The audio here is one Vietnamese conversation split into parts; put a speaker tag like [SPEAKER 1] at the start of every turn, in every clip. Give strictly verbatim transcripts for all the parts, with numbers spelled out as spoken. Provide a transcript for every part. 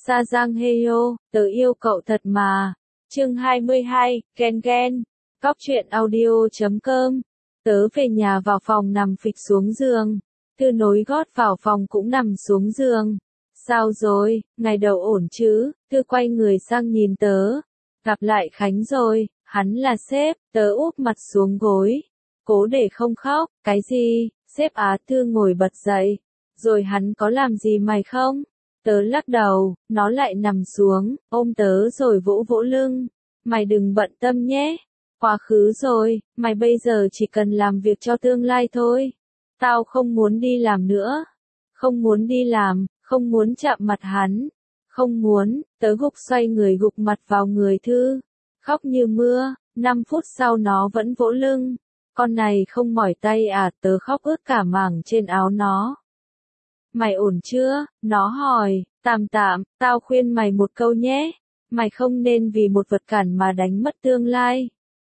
[SPEAKER 1] Sa Giang Heyo, tớ yêu cậu thật mà. Chương hai mươi hai, Gen Gen. Cóc truyện audio chấm com. Tớ về nhà vào phòng nằm phịch xuống giường. Thư nối gót vào phòng cũng nằm xuống giường. Sao rồi, ngày đầu ổn chứ? Thư quay người sang nhìn tớ. Gặp lại Khánh rồi, hắn là sếp. Tớ úp mặt xuống gối. Cố để không khóc. Cái gì? Sếp Á. Thư ngồi bật dậy. Rồi hắn có làm gì mày không? Tớ lắc đầu, nó lại nằm xuống, ôm tớ rồi vỗ vỗ lưng. Mày đừng bận tâm nhé. Quá khứ rồi, mày bây giờ chỉ cần làm việc cho tương lai thôi. Tao không muốn đi làm nữa. Không muốn đi làm, không muốn chạm mặt hắn. Không muốn, tớ gục xoay người gục mặt vào người Thư. Khóc như mưa, năm phút sau nó vẫn vỗ lưng. Con này không mỏi tay à? Tớ khóc ướt cả mảng trên áo nó. Mày ổn chưa? Nó hỏi. Tạm tạm, tao khuyên mày một câu nhé. Mày không nên vì một vật cản mà đánh mất tương lai.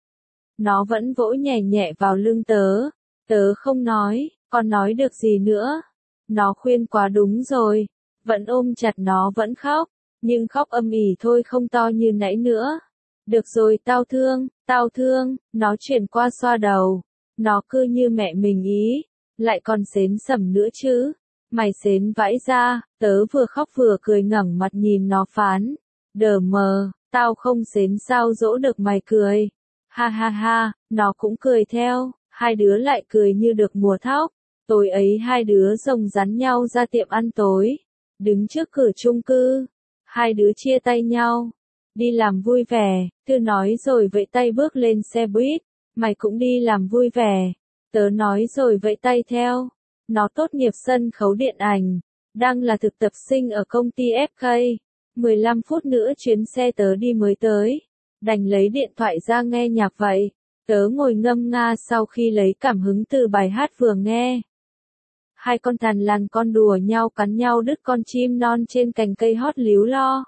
[SPEAKER 1] Nó vẫn vỗ nhẹ nhẹ vào lưng tớ. Tớ không nói, còn nói được gì nữa. Nó khuyên quá đúng rồi. Vẫn ôm chặt nó vẫn khóc. Nhưng khóc âm ỉ thôi, không to như nãy nữa. Được rồi, tao thương, tao thương. Nó chuyển qua xoa đầu. Nó cứ như mẹ mình ý. Lại còn xến sẩm nữa chứ. Mày xến vãi ra. Tớ vừa khóc vừa cười ngẩng mặt nhìn nó phán. Đờ mờ, tao không xến sao dỗ được mày cười. Ha ha ha, nó cũng cười theo. Hai đứa lại cười như được mùa thóc. Tối ấy hai đứa rồng rắn nhau ra tiệm ăn tối. Đứng trước cửa chung cư. Hai đứa chia tay nhau. Đi làm vui vẻ. Thư nói rồi vẫy tay bước lên xe buýt. Mày cũng đi làm vui vẻ. Tớ nói rồi vẫy tay theo. Nó tốt nghiệp sân khấu điện ảnh. Đang là thực tập sinh ở công ty ép ca. mười lăm phút nữa chuyến xe tớ đi mới tới. Đành lấy điện thoại ra nghe nhạc vậy. Tớ ngồi ngâm nga sau khi lấy cảm hứng từ bài hát vừa nghe. Hai con thằn lằn con đùa nhau cắn nhau đứt con chim non trên cành cây hót líu lo.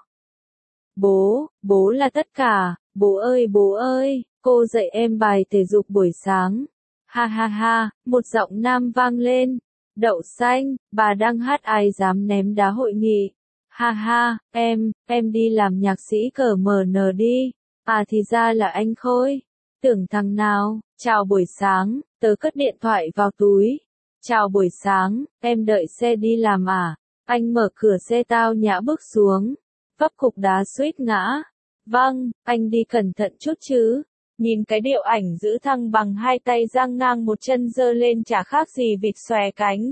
[SPEAKER 1] Bố, bố là tất cả. Bố ơi bố ơi, cô dạy em bài thể dục buổi sáng. Ha ha ha, một giọng nam vang lên. Đậu xanh, bà đang hát ai dám ném đá hội nghị. Ha ha, em, em đi làm nhạc sĩ cờ mờ nờ đi. À thì ra là anh Khôi. Tưởng thằng nào, chào buổi sáng, tớ cất điện thoại vào túi. Chào buổi sáng, em đợi xe đi làm à? Anh mở cửa xe tao nhã bước xuống. Vấp cục đá suýt ngã. Vâng, anh đi cẩn thận chút chứ. Nhìn cái điệu ảnh giữ thăng bằng hai tay giang ngang một chân giơ lên chả khác gì vịt xòe cánh.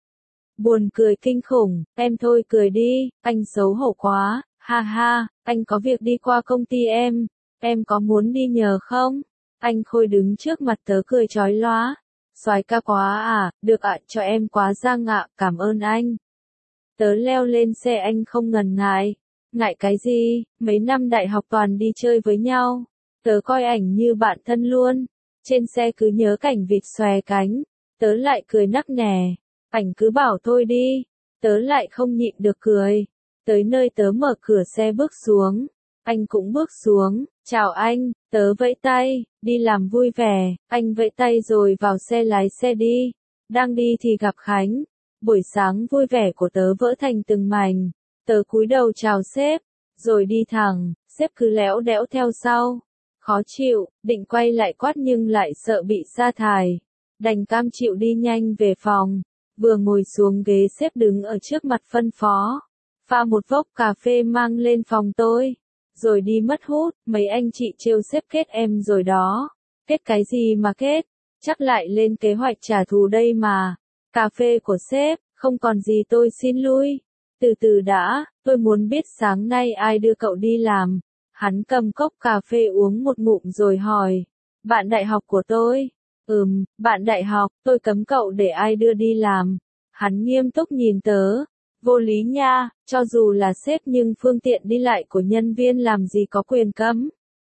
[SPEAKER 1] Buồn cười kinh khủng, em thôi cười đi, anh xấu hổ quá, ha ha, anh có việc đi qua công ty em, em có muốn đi nhờ không? Anh Khôi đứng trước mặt tớ cười chói lóa. Soái ca quá à, được ạ, cho em quá giang ạ, cảm ơn anh. Tớ leo lên xe anh không ngần ngại. Ngại cái gì, mấy năm đại học toàn đi chơi với nhau. Tớ coi ảnh như bạn thân luôn. Trên xe cứ nhớ cảnh vịt xòe cánh. Tớ lại cười nắc nẻ. Ảnh cứ bảo thôi đi. Tớ lại không nhịn được cười. Tới nơi tớ mở cửa xe bước xuống. Anh cũng bước xuống. Chào anh, tớ vẫy tay. Đi làm vui vẻ. Anh vẫy tay rồi vào xe lái xe đi. Đang đi thì gặp Khánh. Buổi sáng vui vẻ của tớ vỡ thành từng mảnh. Tớ cúi đầu chào sếp. Rồi đi thẳng. Sếp cứ léo đẽo theo sau. Khó chịu, định quay lại quát nhưng lại sợ bị sa thải. Đành cam chịu đi nhanh về phòng. Vừa ngồi xuống ghế sếp đứng ở trước mặt phân phó. Pha một vốc cà phê mang lên phòng tôi. Rồi đi mất hút, mấy anh chị trêu sếp kết em rồi đó. Kết cái gì mà kết? Chắc lại lên kế hoạch trả thù đây mà. Cà phê của sếp, không còn gì tôi xin lui. Từ từ đã, tôi muốn biết sáng nay ai đưa cậu đi làm. Hắn cầm cốc cà phê uống một ngụm rồi hỏi. Bạn đại học của tôi. Ừm, bạn đại học, tôi cấm cậu để ai đưa đi làm. Hắn nghiêm túc nhìn tớ. Vô lý nha, cho dù là sếp nhưng phương tiện đi lại của nhân viên làm gì có quyền cấm.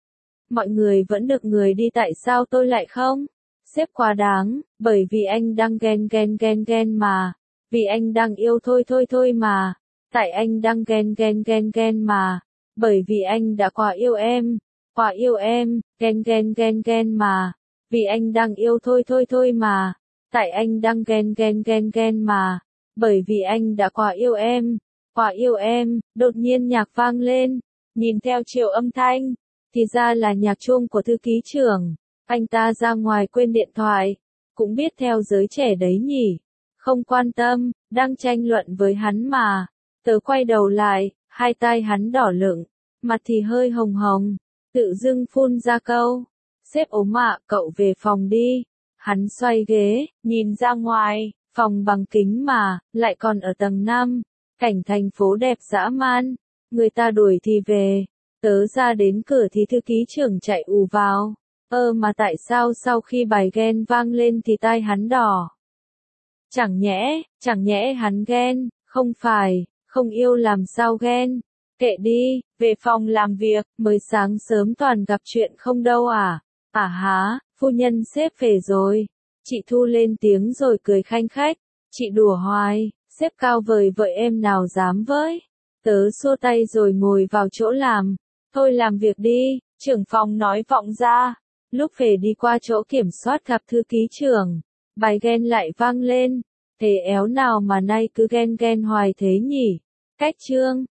[SPEAKER 1] Mọi người vẫn được người đi tại sao tôi lại không? Sếp quá đáng, bởi vì anh đang ghen ghen ghen ghen mà. Vì anh đang yêu thôi thôi thôi mà. Tại anh đang ghen ghen ghen ghen mà. Bởi vì anh đã quá yêu em. Quá yêu em, ghen ghen ghen ghen mà. Vì anh đang yêu thôi thôi thôi mà. Tại anh đang ghen ghen ghen ghen mà. Bởi vì anh đã quá yêu em. Quả yêu em, đột nhiên nhạc vang lên, nhìn theo chiều âm thanh, thì ra là nhạc chuông của thư ký trưởng. Anh ta ra ngoài quên điện thoại, cũng biết theo giới trẻ đấy nhỉ, không quan tâm, đang tranh luận với hắn mà. Tớ quay đầu lại, hai tai hắn đỏ lựng, mặt thì hơi hồng hồng, tự dưng phun ra câu, sếp ốm ạ, cậu về phòng đi. Hắn xoay ghế, nhìn ra ngoài, phòng bằng kính mà, lại còn ở tầng năm, cảnh thành phố đẹp dã man, người ta đuổi thì về, tớ ra đến cửa thì thư ký trưởng chạy ù vào, ơ mà tại sao sau khi bài ghen vang lên thì tai hắn đỏ? Chẳng nhẽ, chẳng nhẽ hắn ghen, không phải, không yêu làm sao ghen, kệ đi, về phòng làm việc, mới sáng sớm toàn gặp chuyện không đâu à, à há, phu nhân sếp về rồi, chị Thu lên tiếng rồi cười khanh khách, chị đùa hoài, sếp cao vời vợi em nào dám với, tớ xua tay rồi ngồi vào chỗ làm, thôi làm việc đi, trưởng phòng nói vọng ra, lúc về đi qua chỗ kiểm soát gặp thư ký trưởng, bài ghen lại vang lên, thế éo nào mà nay cứ ghen ghen hoài thế nhỉ, cách chương.